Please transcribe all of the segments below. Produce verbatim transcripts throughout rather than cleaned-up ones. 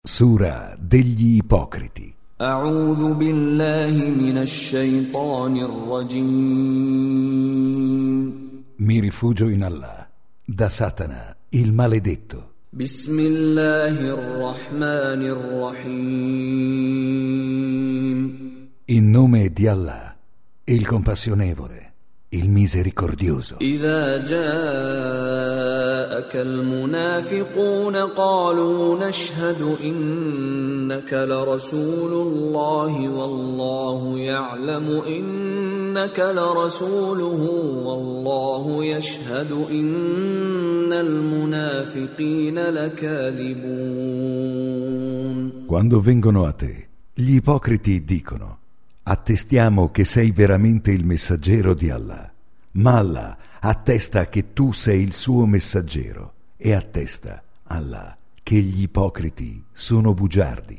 Sura degli ipocriti. أعوذ بالله من الشيطان الرجيم. Mi rifugio in Allah, da Satana, il maledetto. بسم الله الرحمن الرحيم. In nome di Allah, il compassionevole, il misericordioso. إذا جاءك المنافقون قالوا نشهد إنك لرسول الله والله يعلم إنك لرسوله والله يشهد إن المنافقين لكاذبون. Quando vengono a te, gli ipocriti dicono: attestiamo che sei veramente il messaggero di Allah, ma Allah attesta che tu sei il suo messaggero e attesta Allah che gli ipocriti sono bugiardi.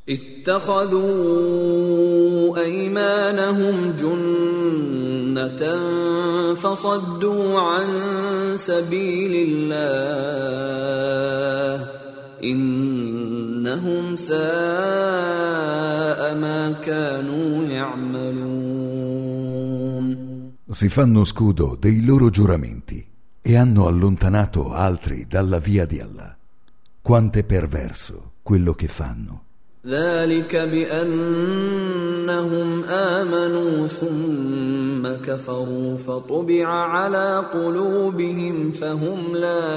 اتخذوا أيمانهم جنة فصدوا عن سبيل الله إنهم ساء ما كانوا يعملون. Si fanno scudo dei loro giuramenti e hanno allontanato altri dalla via di Allah. Quanto è perverso quello che fanno. ذلك بأنهم آمنوا ثم كفروا فطبع على قلوبهم فهم لا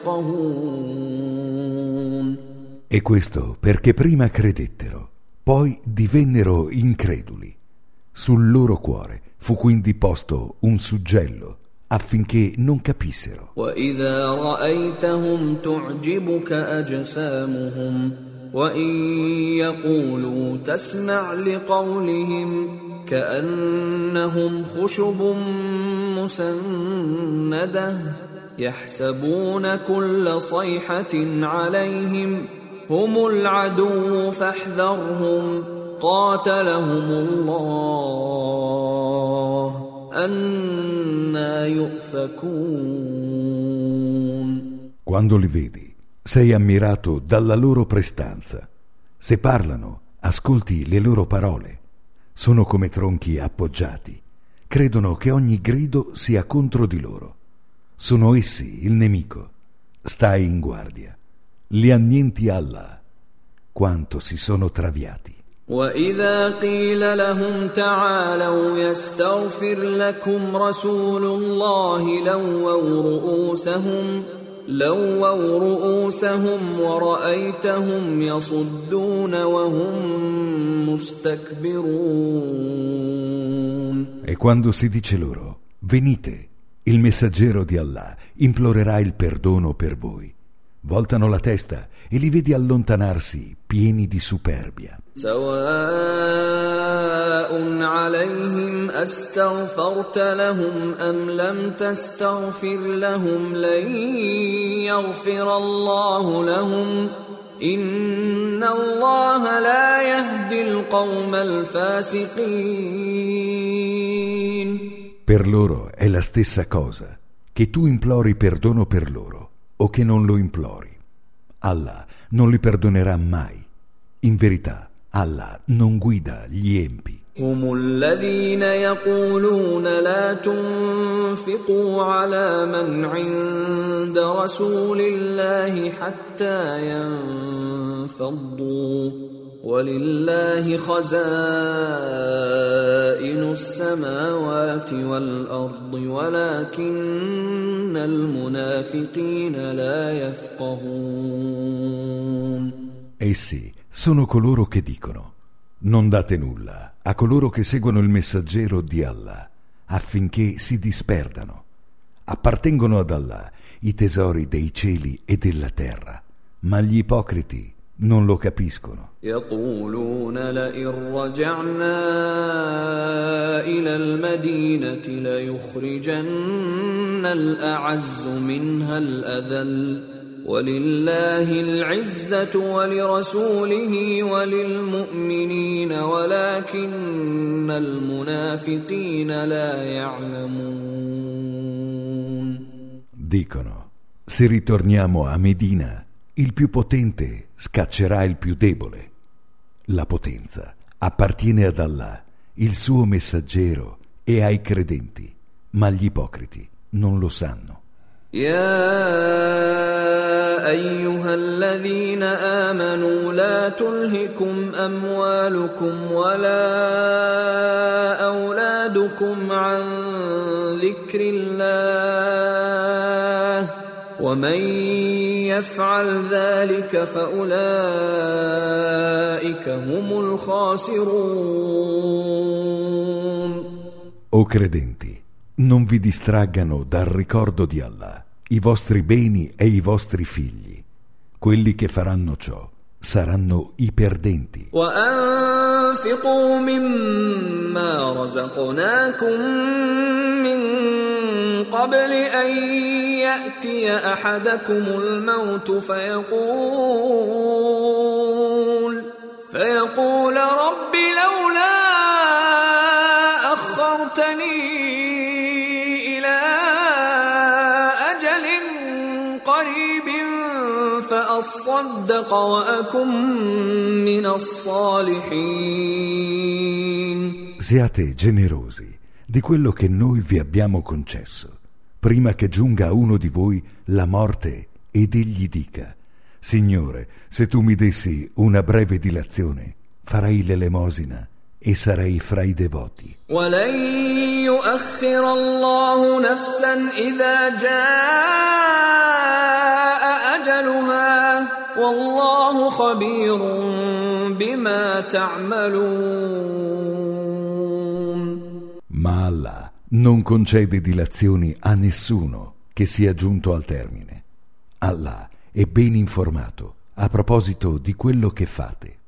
يفقهون. E questo perché prima credettero, poi divennero increduli. Sul loro cuore fu quindi posto un suggello affinché non capissero. وإذا رأيتهم تعجبك أجسامهم وإن يقولوا تسمع لقولهم كأنهم خشب مسندة يحسبون كل صيحة عليهم هم العدو فاحذرهم قاتلهم الله أنى يؤفكون. Quando li vedi, sei ammirato dalla loro prestanza. Se parlano, ascolti le loro parole. Sono come tronchi appoggiati. Credono che ogni grido sia contro di loro. Sono essi il nemico. Stai in guardia. Li annienti Allah. Quanto si sono traviati. وَإِذَا قِيلَ لَهُمْ تَعَالَوْا يَسْتَغْفِرْ لَكُمْ رَسُولُ اللَّهِ لَوَّوْا رُؤُوسَهُمْ لَوَّوْا رُؤُوسَهُمْ وَرَأَيْتَهُمْ يَصُدُّونَ وَهُمْ مُسْتَكْبِرُونَ. E quando si dice loro: venite, il messaggero di Allah implorerà il perdono per voi, voltano la testa e li vedi allontanarsi pieni di superbia. سواء عليهم أستغفرت لهم أم لم تستغفر لهم لن يغفر الله لهم إن الله لا يهدي القوم الفاسقين. Per loro è la stessa cosa, che tu implori perdono per loro o che non lo implori. Allah non li perdonerà mai. In verità, Allah non guida gli empi. هم الذين يقولون لا تنفقوا على من عند رسول الله حتى ينفضوا ولله خزائن السماوات والأرض ولكن المنافقين لا يفقهون. Essi sono coloro che dicono: non date nulla a coloro che seguono il messaggero di Allah affinché si disperdano. Appartengono ad Allah i tesori dei cieli e della terra, ma gli ipocriti non lo capiscono. يقولون لئن رجعنا إلى المدينة ليخرجن الأعز منها الأذل ولله العزة ولرسوله وللمؤمنين ولكن المنافقين لا يعلمون. Dicono: se ritorniamo a Medina, Il più potente scaccerà il più debole. La potenza appartiene ad Allah, il suo messaggero, e ai credenti, ma gli ipocriti non lo sanno. يا أيها الذين آمنوا لا تلهكم أموالكم ولا أولادكم عن ذكر الله ومن يفعل ذلك فأولئك هم الخاسرون. O credenti, non vi distraggano dal ricordo di Allah i vostri beni e i vostri figli. Quelli che faranno ciò saranno i perdenti. وأنفقوا مما رزقناكم من قبل أن يأتي أحدكم الموت فيقول فيقول رب لولا أخرتني إلى أجل قريب فأصدق وأكن من الصالحين. Siate generosi di quello che noi vi abbiamo concesso, prima che giunga a uno di voi la morte ed egli dica: Signore, se tu mi dessi una breve dilazione, farai l'elemosina e sarei fra i devoti. وَلَن يُؤَخِّرَ اللَّهُ نَفْسًا إِذَا جَاءَ أَجَلُهَا وَاللَّهُ خَبِيرٌ بِمَا تَعْمَلُونَ. Ma Allah non concede dilazioni a nessuno che sia giunto al termine. Allah è ben informato a proposito di quello che fate.